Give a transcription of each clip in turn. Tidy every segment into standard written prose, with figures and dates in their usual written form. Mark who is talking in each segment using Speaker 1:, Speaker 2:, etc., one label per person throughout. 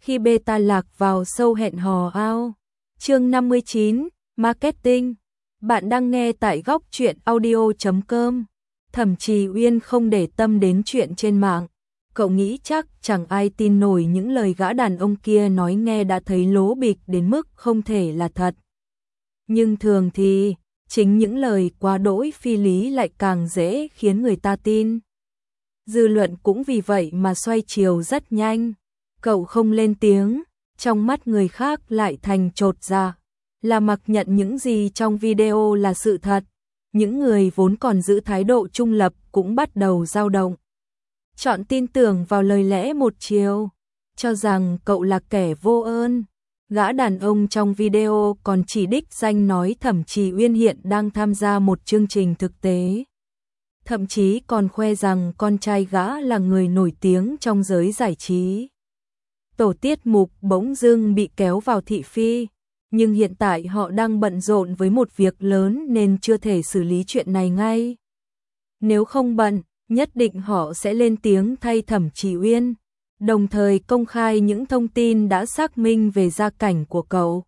Speaker 1: khi beta lạc vào sâu hẹn hò ao. Chương 59, Marketing. Bạn đang nghe tại góc truyện audio.com. Thẩm Trì Uyên không để tâm đến chuyện trên mạng. Cậu nghĩ chắc chẳng ai tin nổi những lời gã đàn ông kia nói, nghe đã thấy lố bịch đến mức không thể là thật. Nhưng thường thì, chính những lời quá đỗi phi lý lại càng dễ khiến người ta tin. Dư luận cũng vì vậy mà xoay chiều rất nhanh. Cậu không lên tiếng, trong mắt người khác lại thành chột dạ, là mặc nhận những gì trong video là sự thật. Những người vốn còn giữ thái độ trung lập cũng bắt đầu dao động. Chọn tin tưởng vào lời lẽ một chiều, cho rằng cậu là kẻ vô ơn. Gã đàn ông trong video còn chỉ đích danh nói Thẩm Trì Uyên hiện đang tham gia một chương trình thực tế. Thậm chí còn khoe rằng con trai gã là người nổi tiếng trong giới giải trí. Tổ tiết mục bỗng dưng bị kéo vào thị phi, nhưng hiện tại họ đang bận rộn với một việc lớn nên chưa thể xử lý chuyện này ngay. Nếu không bận, nhất định họ sẽ lên tiếng thay Thẩm Trì Uyên, đồng thời công khai những thông tin đã xác minh về gia cảnh của cậu.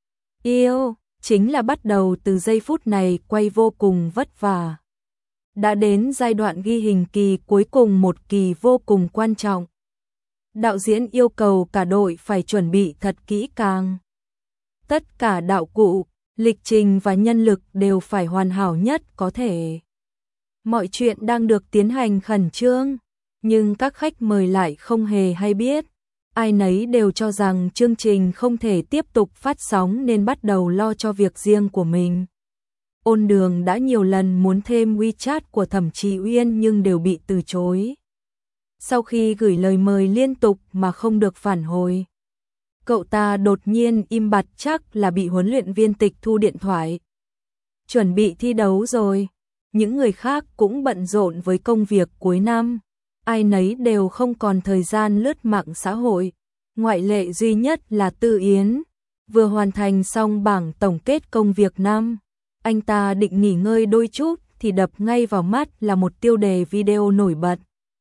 Speaker 1: Yêu, chính là bắt đầu từ giây phút này quay vô cùng vất vả. Đã đến giai đoạn ghi hình kỳ cuối cùng, một kỳ vô cùng quan trọng. Đạo diễn yêu cầu cả đội phải chuẩn bị thật kỹ càng. Tất cả đạo cụ, lịch trình và nhân lực đều phải hoàn hảo nhất có thể. Mọi chuyện đang được tiến hành khẩn trương, nhưng các khách mời lại không hề hay biết. Ai nấy đều cho rằng chương trình không thể tiếp tục phát sóng nên bắt đầu lo cho việc riêng của mình. Ôn Đường đã nhiều lần muốn thêm WeChat của Thẩm Trì Uyên nhưng đều bị từ chối. Sau khi gửi lời mời liên tục mà không được phản hồi, cậu ta đột nhiên im bặt, chắc là bị huấn luyện viên tịch thu điện thoại. Chuẩn bị thi đấu rồi, những người khác cũng bận rộn với công việc cuối năm, ai nấy đều không còn thời gian lướt mạng xã hội. Ngoại lệ duy nhất là Tư Yến, vừa hoàn thành xong bảng tổng kết công việc năm. Anh ta định nghỉ ngơi đôi chút thì đập ngay vào mắt là một tiêu đề video nổi bật.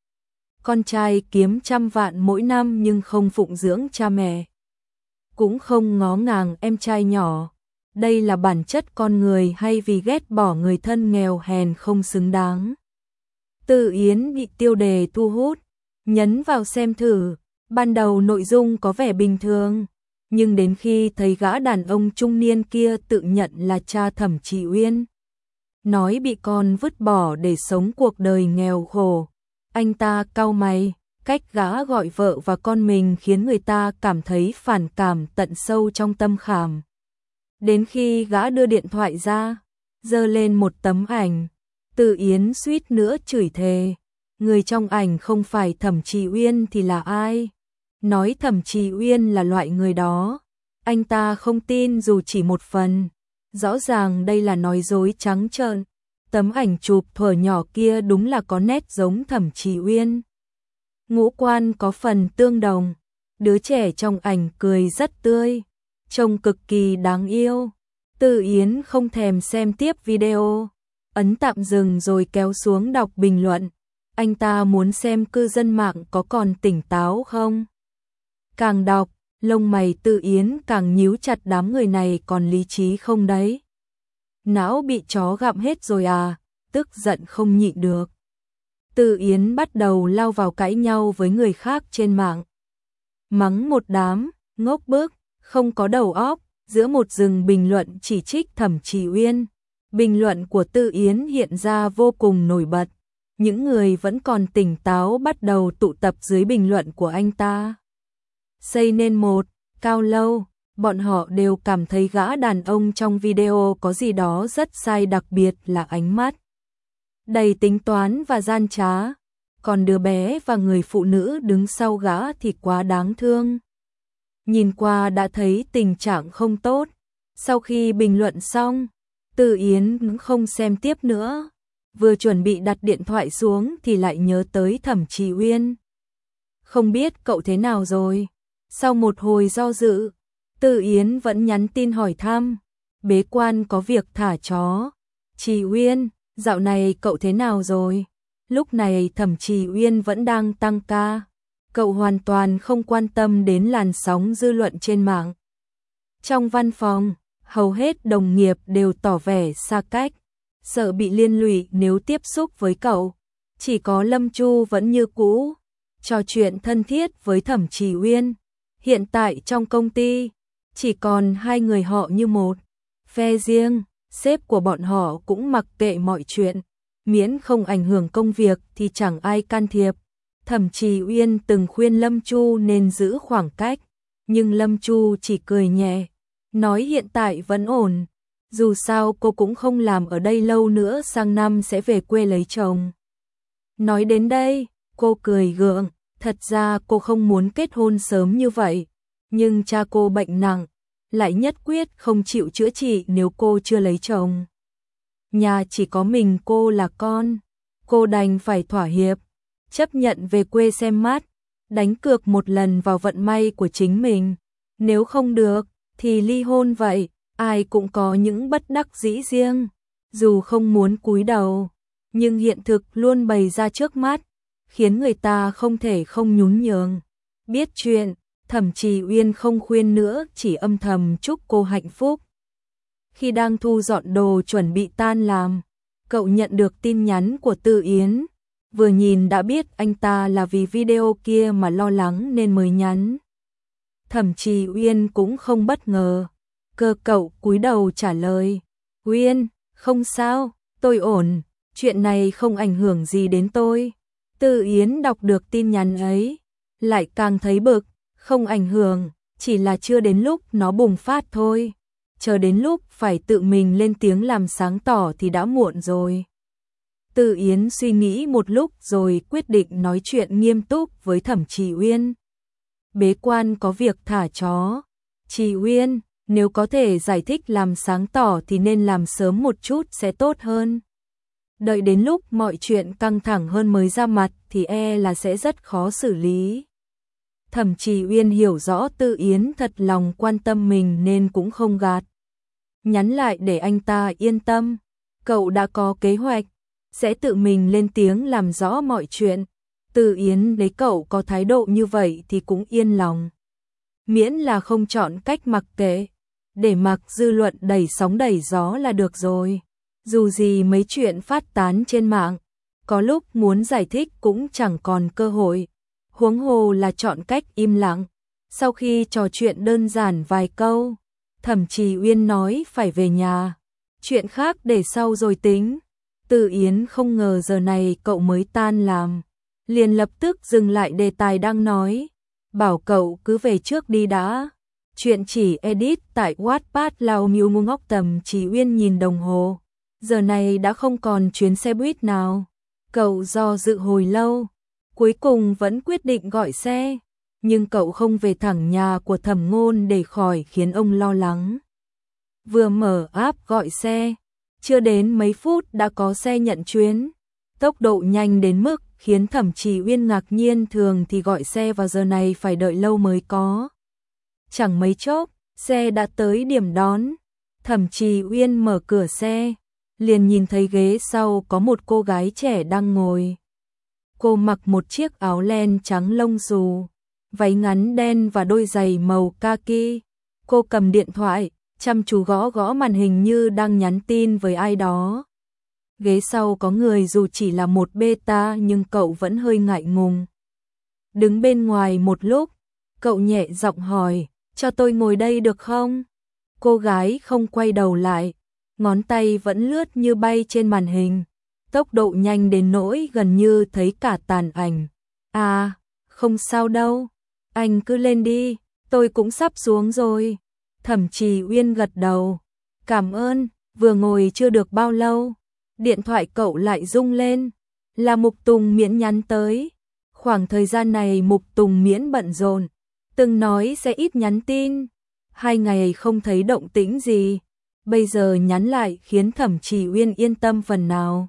Speaker 1: Con trai kiếm 100 vạn mỗi năm nhưng không phụng dưỡng cha mẹ, cũng không ngó ngàng em trai nhỏ. Đây là bản chất con người hay vì ghét bỏ người thân nghèo hèn không xứng đáng? Tư Yến bị tiêu đề thu hút, nhấn vào xem thử. Ban đầu nội dung có vẻ bình thường, nhưng đến khi thấy gã đàn ông trung niên kia tự nhận là cha Thẩm Trì Uyên, nói bị con vứt bỏ để sống cuộc đời nghèo khổ, anh ta cau mày. Cách gã gọi vợ và con mình khiến người ta cảm thấy phản cảm tận sâu trong tâm khảm. Đến khi gã đưa điện thoại ra, giơ lên một tấm ảnh, Tư Yến suýt nữa chửi thề. Người trong ảnh không phải Thẩm Trì Uyên thì là ai? Nói Thẩm Trì Uyên là loại người đó, anh ta không tin dù chỉ một phần. Rõ ràng đây là nói dối trắng trợn. Tấm ảnh chụp thuở nhỏ kia đúng là có nét giống Thẩm Trì Uyên. Ngũ quan có phần tương đồng, đứa trẻ trong ảnh cười rất tươi, trông cực kỳ đáng yêu. Tư Yến không thèm xem tiếp video, ấn tạm dừng rồi kéo xuống đọc bình luận. Anh ta muốn xem cư dân mạng có còn tỉnh táo không. Càng đọc, lông mày Tư Yến càng nhíu chặt, đám người này còn lý trí không đấy? Não bị chó gặm hết rồi à? Tức giận không nhịn được, Tư Yến bắt đầu lao vào cãi nhau với người khác trên mạng. Mắng một đám, ngốc bức, không có đầu óc, giữa một rừng bình luận chỉ trích Thẩm Trì Uyên. Bình luận của Tư Yến hiện ra vô cùng nổi bật. Những người vẫn còn tỉnh táo bắt đầu tụ tập dưới bình luận của anh ta. Xây nên một cao lâu, bọn họ đều cảm thấy gã đàn ông trong video có gì đó rất sai, đặc biệt là ánh mắt đầy tính toán và gian trá. Còn đứa bé và người phụ nữ đứng sau gã thì quá đáng thương. Nhìn qua đã thấy tình trạng không tốt. Sau khi bình luận xong, Tư Yến không xem tiếp nữa. Vừa chuẩn bị đặt điện thoại xuống thì lại nhớ tới Thẩm Trì Uyên. Không biết cậu thế nào rồi? Sau một hồi do dự, Tư Yến vẫn nhắn tin hỏi thăm. Bế quan có việc thả chó. Trì Uyên, dạo này cậu thế nào rồi? Lúc này Thẩm Trì Uyên vẫn đang tăng ca. cậu hoàn toàn không quan tâm đến làn sóng dư luận trên mạng. Trong văn phòng, hầu hết đồng nghiệp đều tỏ vẻ xa cách, sợ bị liên lụy nếu tiếp xúc với cậu. Chỉ có Lâm Chu vẫn như cũ, trò chuyện thân thiết với Thẩm Trì Uyên. Hiện tại trong công ty, chỉ còn hai người họ như một phe riêng, sếp của bọn họ cũng mặc kệ mọi chuyện, miễn không ảnh hưởng công việc thì chẳng ai can thiệp. Thẩm Trì Uyên từng khuyên Lâm Chu nên giữ khoảng cách, nhưng Lâm Chu chỉ cười nhẹ, nói hiện tại vẫn ổn, dù sao cô cũng không làm ở đây lâu nữa, sang năm sẽ về quê lấy chồng. Nói đến đây, cô cười gượng, thật ra cô không muốn kết hôn sớm như vậy, nhưng cha cô bệnh nặng, lại nhất quyết không chịu chữa trị nếu cô chưa lấy chồng. Nhà chỉ có mình cô là con, cô đành phải thỏa hiệp, chấp nhận về quê xem mắt, đánh cược một lần vào vận may của chính mình. Nếu không được, thì ly hôn vậy, ai cũng có những bất đắc dĩ riêng, dù không muốn cúi đầu, nhưng hiện thực luôn bày ra trước mắt, khiến người ta không thể không nhún nhường. Biết chuyện, Thẩm Trì Uyên không khuyên nữa, chỉ âm thầm chúc cô hạnh phúc. Khi đang thu dọn đồ chuẩn bị tan làm, cậu nhận được tin nhắn của Tư Yến. Vừa nhìn đã biết anh ta là vì video kia mà lo lắng nên mới nhắn. Thẩm Trì Uyên cũng không bất ngờ. Cậu cúi đầu trả lời. Uyên, không sao, tôi ổn, chuyện này không ảnh hưởng gì đến tôi. Tư Yến đọc được tin nhắn ấy, lại càng thấy bực, không ảnh hưởng, chỉ là chưa đến lúc nó bùng phát thôi. Chờ đến lúc phải tự mình lên tiếng làm sáng tỏ thì đã muộn rồi. Tư Yến suy nghĩ một lúc rồi quyết định nói chuyện nghiêm túc với Thẩm Trì Uyên. Bế quan có việc thả chó. Trì Uyên, nếu có thể giải thích làm sáng tỏ thì nên làm sớm một chút sẽ tốt hơn. Đợi đến lúc mọi chuyện căng thẳng hơn mới ra mặt thì là sẽ rất khó xử lý. Thẩm Trì Uyên hiểu rõ Tư Yến thật lòng quan tâm mình nên cũng không gạt. Nhắn lại để anh ta yên tâm, cậu đã có kế hoạch, sẽ tự mình lên tiếng làm rõ mọi chuyện. Tư Yến lấy cậu có thái độ như vậy thì cũng yên lòng. Miễn là không chọn cách mặc kệ, để mặc dư luận đẩy sóng đẩy gió là được rồi. Dù gì mấy chuyện phát tán trên mạng, có lúc muốn giải thích cũng chẳng còn cơ hội. Huống hồ là chọn cách im lặng. Sau khi trò chuyện đơn giản vài câu, Thẩm Trì Uyên nói phải về nhà. Chuyện khác để sau rồi tính. Tư Yến không ngờ giờ này cậu mới tan làm, liền lập tức dừng lại đề tài đang nói, bảo cậu cứ về trước đi đã. Chuyện chỉ edit tại Wattpad Lao Miu Ngu Ngốc. Thẩm Trì Uyên nhìn đồng hồ, giờ này đã không còn chuyến xe buýt nào. Cậu do dự hồi lâu, cuối cùng vẫn quyết định gọi xe, nhưng cậu không về thẳng nhà của Thẩm Ngôn để khỏi khiến ông lo lắng. Vừa mở app gọi xe, chưa đến mấy phút đã có xe nhận chuyến. Tốc độ nhanh đến mức khiến Thẩm Trì Uyên ngạc nhiên, thường thì gọi xe vào giờ này phải đợi lâu mới có. Chẳng mấy chốc, xe đã tới điểm đón. Thẩm Trì Uyên mở cửa xe, liền nhìn thấy ghế sau có một cô gái trẻ đang ngồi. Cô mặc một chiếc áo len trắng lông xù, váy ngắn đen và đôi giày màu kaki. Cô cầm điện thoại, chăm chú gõ gõ màn hình như đang nhắn tin với ai đó. Ghế sau có người dù chỉ là một beta nhưng cậu vẫn hơi ngại ngùng. Đứng bên ngoài một lúc, cậu nhẹ giọng hỏi, cho tôi ngồi đây được không? Cô gái không quay đầu lại, ngón tay vẫn lướt như bay trên màn hình, tốc độ nhanh đến nỗi gần như thấy cả tàn ảnh. À, không sao đâu, anh cứ lên đi, tôi cũng sắp xuống rồi. Thẩm Trì Uyên gật đầu, cảm ơn. Vừa ngồi chưa được bao lâu, điện thoại cậu lại rung lên, là Mục Tùng Miễn nhắn tới. Khoảng thời gian này Mục Tùng Miễn bận rộn, từng nói sẽ ít nhắn tin, 2 ngày không thấy động tĩnh gì, bây giờ nhắn lại khiến Thẩm Trì Uyên yên tâm phần nào.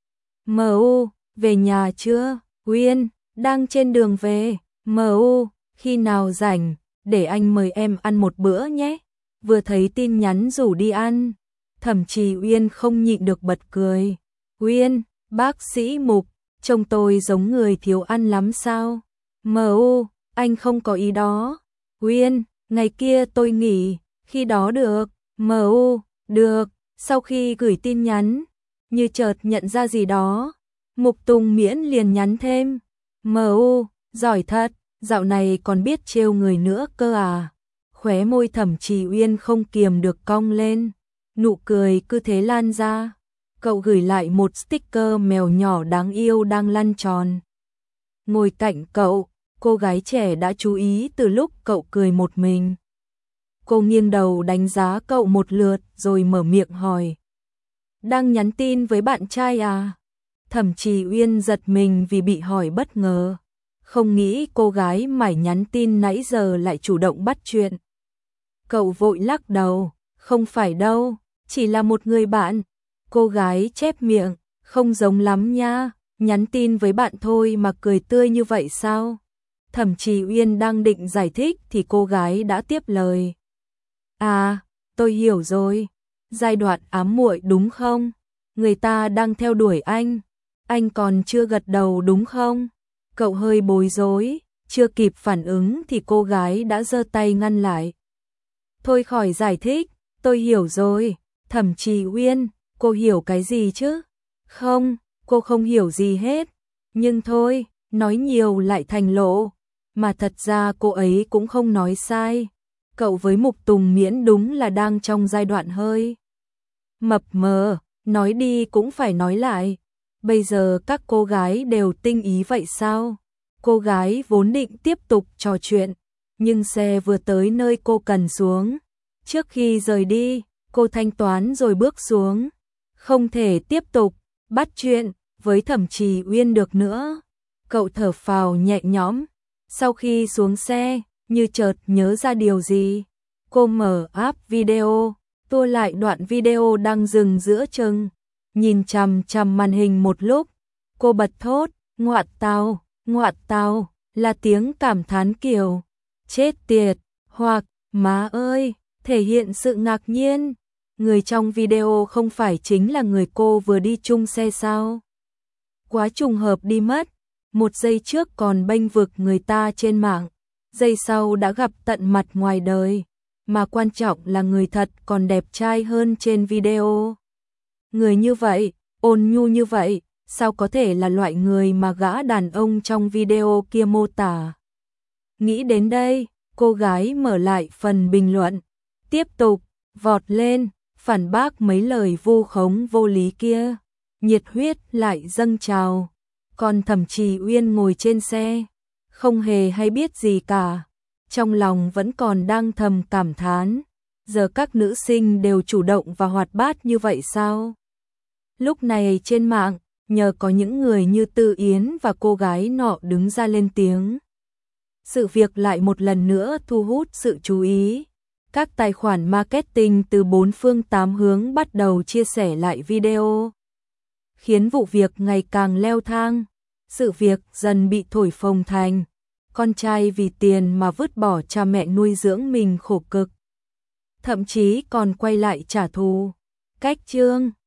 Speaker 1: MU, về nhà chưa? Uyên, đang trên đường về. MU, khi nào rảnh, để anh mời em ăn một bữa nhé. Vừa thấy tin nhắn rủ đi ăn, Thẩm Trì Uyên không nhịn được bật cười. Uyên, bác sĩ Mục, trông tôi giống người thiếu ăn lắm sao? MU, anh không có ý đó. Uyên, ngày kia tôi nghỉ, khi đó được. MU, được. Sau khi gửi tin nhắn, như chợt nhận ra gì đó, Mục Tùng Miễn liền nhắn thêm. MU, giỏi thật, dạo này còn biết trêu người nữa cơ à. Khóe môi Thẩm Trì Uyên không kiềm được cong lên, nụ cười cứ thế lan ra. Cậu gửi lại một sticker mèo nhỏ đáng yêu đang lăn tròn. Ngồi cạnh cậu, cô gái trẻ đã chú ý từ lúc cậu cười một mình. Cô nghiêng đầu đánh giá cậu một lượt rồi mở miệng hỏi. Đang nhắn tin với bạn trai à? Thẩm Trì Uyên giật mình vì bị hỏi bất ngờ. Không nghĩ cô gái mải nhắn tin nãy giờ lại chủ động bắt chuyện. Cậu vội lắc đầu, không phải đâu, chỉ là một người bạn. Cô gái chép miệng, không giống lắm nha, nhắn tin với bạn thôi mà cười tươi như vậy sao? Thẩm Trì Uyên đang định giải thích thì cô gái đã tiếp lời. À, tôi hiểu rồi, giai đoạn ám muội đúng không? Người ta đang theo đuổi anh còn chưa gật đầu đúng không? Cậu hơi bối rối, chưa kịp phản ứng thì cô gái đã giơ tay ngăn lại. Thôi khỏi giải thích, tôi hiểu rồi. Thẩm Trì Uyên, cô hiểu cái gì chứ? Không, cô không hiểu gì hết. Nhưng thôi, nói nhiều lại thành lộ. Mà thật ra cô ấy cũng không nói sai. Cậu với Mục Tùng Miễn đúng là đang trong giai đoạn hơi mập mờ, nói đi cũng phải nói lại. Bây giờ các cô gái đều tinh ý vậy sao? Cô gái vốn định tiếp tục trò chuyện, nhưng xe vừa tới nơi cô cần xuống. Trước khi rời đi, cô thanh toán rồi bước xuống. Không thể tiếp tục bắt chuyện với Thẩm Trì Uyên được nữa. Cậu thở phào nhẹ nhõm. Sau khi xuống xe, như chợt nhớ ra điều gì. Cô mở app video, tua lại đoạn video đang dừng giữa chừng. Nhìn chằm chằm màn hình một lúc, cô bật thốt, ngoạ tào, là tiếng cảm thán kiểu, chết tiệt, hoặc, má ơi, thể hiện sự ngạc nhiên. Người trong video không phải chính là người cô vừa đi chung xe sao? Quá trùng hợp đi mất, một giây trước còn bênh vực người ta trên mạng, giây sau đã gặp tận mặt ngoài đời, mà quan trọng là người thật còn đẹp trai hơn trên video. Người như vậy, ôn nhu như vậy, sao có thể là loại người mà gã đàn ông trong video kia mô tả? Nghĩ đến đây, cô gái mở lại phần bình luận, tiếp tục vọt lên, phản bác mấy lời vu khống vô lý kia. Nhiệt huyết lại dâng trào. Còn Thẩm Trì Uyên ngồi trên xe, không hề hay biết gì cả. Trong lòng vẫn còn đang thầm cảm thán, giờ các nữ sinh đều chủ động và hoạt bát như vậy sao? Lúc này trên mạng, nhờ có những người như Tư Yến và cô gái nọ đứng ra lên tiếng. Sự việc lại một lần nữa thu hút sự chú ý. Các tài khoản marketing từ bốn phương tám hướng bắt đầu chia sẻ lại video, khiến vụ việc ngày càng leo thang. Sự việc dần bị thổi phồng thành con trai vì tiền mà vứt bỏ cha mẹ nuôi dưỡng mình khổ cực, thậm chí còn quay lại trả thù. Cách chương